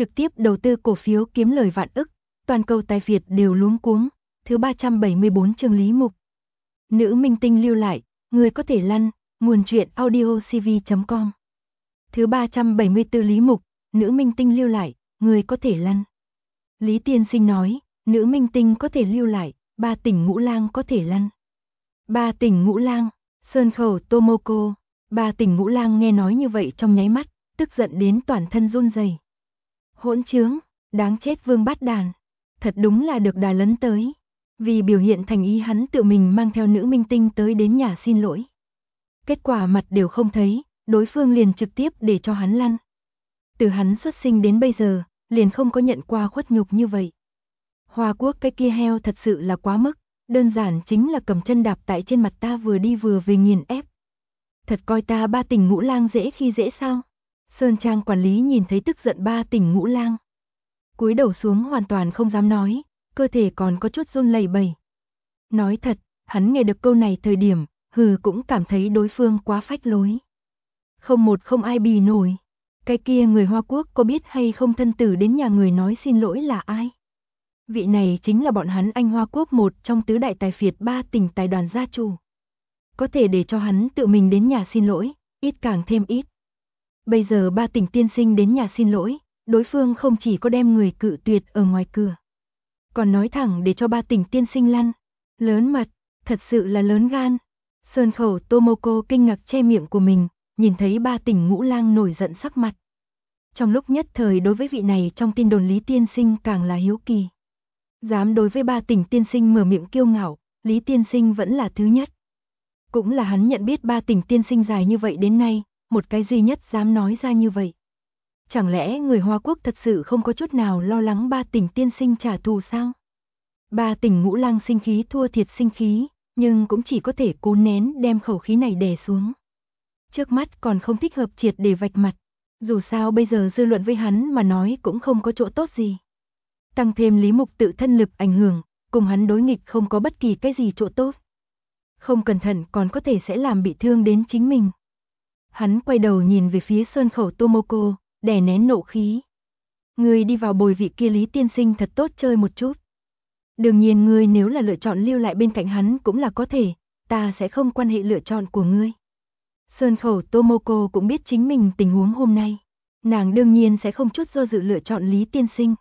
trực tiếp đầu tư cổ phiếu kiếm lời vạn ức, toàn cầu tài Việt đều luống cuống. Thứ 374 chương Lý Mục. Nữ minh tinh lưu lại, người có thể lăn, nguồn truyện audiocv.com. Thứ 374 Lý Mục, nữ minh tinh lưu lại, người có thể lăn. Lý Tiên Sinh nói, nữ minh tinh có thể lưu lại, ba tỉnh Ngũ Lang có thể lăn. Ba tỉnh Ngũ Lang, Sơn Khẩu Tomoko, ba tỉnh Ngũ Lang nghe nói như vậy trong nháy mắt, tức giận đến toàn thân run rẩy. Hỗn trướng, đáng chết Vương Bát Đàn, thật đúng là được đà lấn tới. Vì biểu hiện thành ý hắn tự mình mang theo nữ minh tinh tới đến nhà xin lỗi. Kết quả mặt đều không thấy, đối phương liền trực tiếp để cho hắn lăn. Từ hắn xuất sinh đến bây giờ, liền không có nhận qua khuất nhục như vậy. Hoa Quốc cái kia heo thật sự là quá mức, đơn giản chính là cầm chân đạp tại trên mặt ta vừa đi vừa về nghiền ép. Thật coi ta ba tỉnh Ngũ Lang dễ khi dễ sao? Sơn Trang quản lý nhìn thấy tức giận ba tỉnh Ngũ Lang, cúi đầu xuống hoàn toàn không dám nói, cơ thể còn có chút run lẩy bẩy. Nói thật, hắn nghe được câu này thời điểm, cũng cảm thấy đối phương quá phách lối. Không ai bì nổi. Cái kia người Hoa Quốc có biết hay không thân tử đến nhà người nói xin lỗi là ai? Vị này chính là bọn hắn Anh Hoa Quốc một trong tứ đại tài phiệt ba tỉnh tài đoàn gia chủ. Có thể để cho hắn tự mình đến nhà xin lỗi, ít càng thêm ít. Bây giờ ba tỉnh tiên sinh đến nhà xin lỗi, đối phương không chỉ có đem người cự tuyệt ở ngoài cửa, còn nói thẳng để cho ba tỉnh tiên sinh lăn. Lớn mật, thật sự là lớn gan. Sơn Khẩu Tomoko kinh ngạc che miệng của mình, nhìn thấy ba tỉnh Ngũ Lang nổi giận sắc mặt. Trong lúc nhất thời đối với vị này trong tin đồn Lý Tiên Sinh càng là hiếu kỳ. Dám đối với ba tỉnh tiên sinh mở miệng kiêu ngạo, Lý Tiên Sinh vẫn là thứ nhất. Cũng là hắn nhận biết ba tỉnh tiên sinh dài như vậy đến nay, một cái duy nhất dám nói ra như vậy. Chẳng lẽ người Hoa Quốc thật sự không có chút nào lo lắng ba tỉnh tiên sinh trả thù sao? Ba tỉnh Ngũ Lang sinh khí thua thiệt sinh khí, nhưng cũng chỉ có thể cố nén đem khẩu khí này đè xuống. Trước mắt còn không thích hợp triệt để vạch mặt, dù sao bây giờ dư luận với hắn mà nói cũng không có chỗ tốt gì. Tăng thêm Lý Mục tự thân lực ảnh hưởng, cùng hắn đối nghịch không có bất kỳ cái gì chỗ tốt. Không cẩn thận còn có thể sẽ làm bị thương đến chính mình. Hắn quay đầu nhìn về phía Sơn Khẩu Tomoko, đè nén nộ khí. Người đi vào bồi vị kia Lý Tiên Sinh thật tốt chơi một chút. Đương nhiên ngươi nếu là lựa chọn lưu lại bên cạnh hắn cũng là có thể, ta sẽ không quan hệ lựa chọn của ngươi. Sơn Khẩu Tomoko cũng biết chính mình tình huống hôm nay, nàng đương nhiên sẽ không chút do dự lựa chọn Lý Tiên Sinh.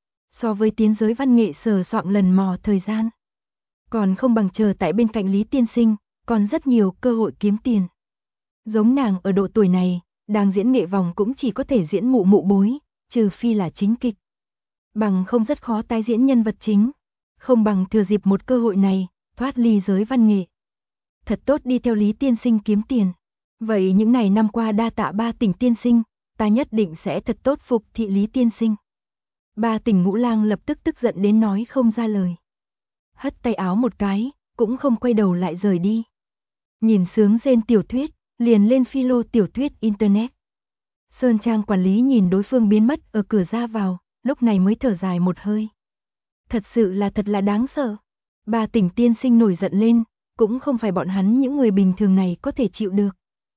So với tiến giới văn nghệ sờ soạng lần mò thời gian, còn không bằng chờ tại bên cạnh Lý Tiên Sinh, còn rất nhiều cơ hội kiếm tiền. Giống nàng ở độ tuổi này, đang diễn nghệ vòng cũng chỉ có thể diễn mụ mụ bối, trừ phi là chính kịch. Bằng không rất khó tái diễn nhân vật chính. Không bằng thừa dịp một cơ hội này, thoát ly giới văn nghệ. Thật tốt đi theo Lý Tiên Sinh kiếm tiền. Vậy những này năm qua đa tạ ba tỉnh tiên sinh, ta nhất định sẽ thật tốt phục thị Lý Tiên Sinh. Ba tỉnh Ngũ Lang lập tức tức giận đến nói không ra lời. Hất tay áo một cái, cũng không quay đầu lại rời đi. Nhìn sướng rên tiểu thuyết, liền lên philo tiểu thuyết internet. Sơn Trang quản lý nhìn đối phương biến mất ở cửa ra vào, lúc này mới thở dài một hơi. Thật là đáng sợ. Ba tỉnh tiên sinh nổi giận lên, cũng không phải bọn hắn những người bình thường này có thể chịu được.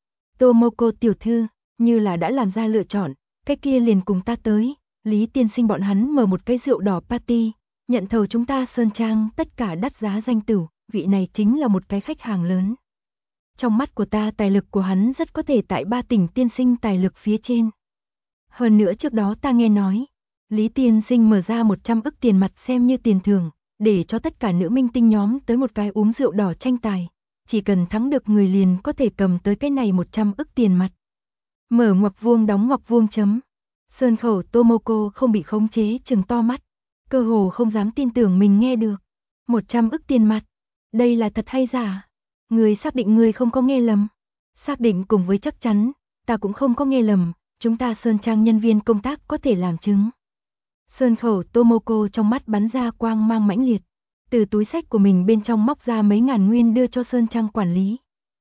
Tomoko tiểu thư, như là đã làm ra lựa chọn, cái kia liền cùng ta tới. Lý Tiên Sinh bọn hắn mở một cái rượu đỏ party, nhận thầu chúng ta Sơn Trang tất cả đắt giá danh tửu, vị này chính là một cái khách hàng lớn. Trong mắt của ta tài lực của hắn rất có thể tại ba tỉnh tiên sinh tài lực phía trên. Hơn nữa trước đó ta nghe nói, Lý Tiên Sinh mở ra 100 ức tiền mặt xem như tiền thưởng, để cho tất cả nữ minh tinh nhóm tới một cái uống rượu đỏ tranh tài. Chỉ cần thắng được người liền có thể cầm tới cái này 100 ức tiền mặt. Mở ngoặc vuông đóng ngoặc vuông chấm. Sơn Khẩu Tomoko không bị khống chế trừng to mắt. Cơ hồ không dám tin tưởng mình nghe được. 100 ức tiền mặt. Đây là thật hay giả? Người xác định người không có nghe lầm. Xác định cùng với chắc chắn, ta cũng không có nghe lầm. Chúng ta Sơn Trang nhân viên công tác có thể làm chứng. Sơn Khẩu Tomoko trong mắt bắn ra quang mang mãnh liệt, từ túi sách của mình bên trong móc ra mấy ngàn nguyên đưa cho Sơn Trang quản lý.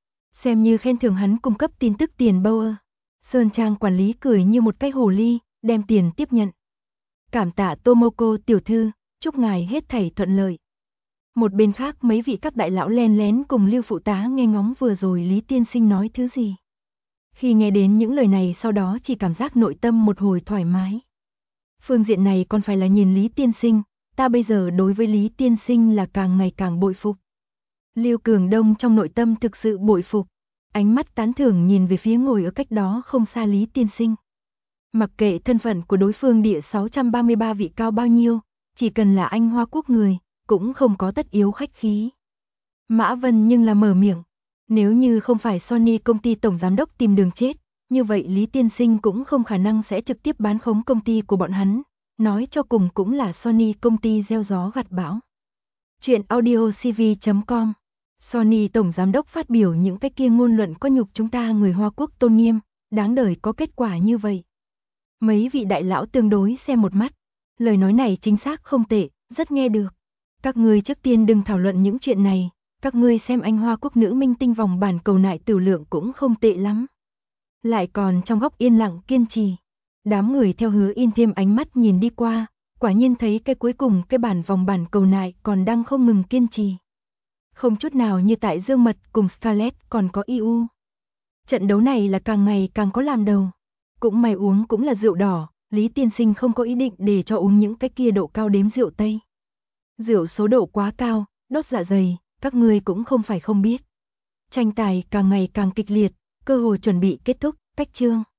Xem như khen thưởng hắn cung cấp tin tức tiền bâu. Sơn Trang quản lý cười như một cái hồ ly, đem tiền tiếp nhận. Cảm tạ Tomoko tiểu thư, chúc ngài hết thảy thuận lợi. Một bên khác mấy vị các đại lão len lén cùng Lưu phụ tá nghe ngóng vừa rồi Lý Tiên Sinh nói thứ gì. Khi nghe đến những lời này sau đó chỉ cảm giác nội tâm một hồi thoải mái. Phương diện này còn phải là nhìn Lý tiên sinh, ta bây giờ đối với Lý tiên sinh là càng ngày càng bội phục. Lưu Cường Đông trong nội tâm thực sự bội phục, ánh mắt tán thưởng nhìn về phía ngồi ở cách đó không xa Lý tiên sinh. Mặc kệ thân phận của đối phương địa 633 vị cao bao nhiêu, chỉ cần là anh Hoa Quốc người, cũng không có tất yếu khách khí. Mã Vân nhưng là mở miệng, nếu như không phải Sony công ty tổng giám đốc tìm đường chết, như vậy Lý tiên sinh cũng không khả năng sẽ trực tiếp bán khống công ty của bọn hắn, nói cho cùng cũng là Sony công ty gieo gió gặt bão. Chuyện audiocv.com. Sony tổng giám đốc phát biểu những cái kia ngôn luận có nhục chúng ta người Hoa Quốc tôn nghiêm, đáng đời có kết quả như vậy. Mấy vị đại lão tương đối xem một mắt, lời nói này chính xác không tệ, rất nghe được. Các ngươi trước tiên đừng thảo luận những chuyện này, các ngươi xem anh Hoa Quốc nữ minh tinh vòng bản cầu nại tử lượng cũng không tệ lắm. Lại còn trong góc yên lặng kiên trì. Đám người theo Hứa In thêm ánh mắt nhìn đi qua, quả nhiên thấy cái cuối cùng cái bản vòng bản cầu nại còn đang không ngừng kiên trì. Không chút nào như tại Dương Mật cùng Scarlett còn có IU. Trận đấu này là càng ngày càng có làm đầu. Cũng may uống cũng là rượu đỏ, Lý tiên sinh không có ý định để cho uống những cái kia độ cao đếm rượu Tây. Rượu số độ quá cao, đốt dạ dày, các ngươi cũng không phải không biết. Tranh tài càng ngày càng kịch liệt, cơ hội chuẩn bị kết thúc, cách chương.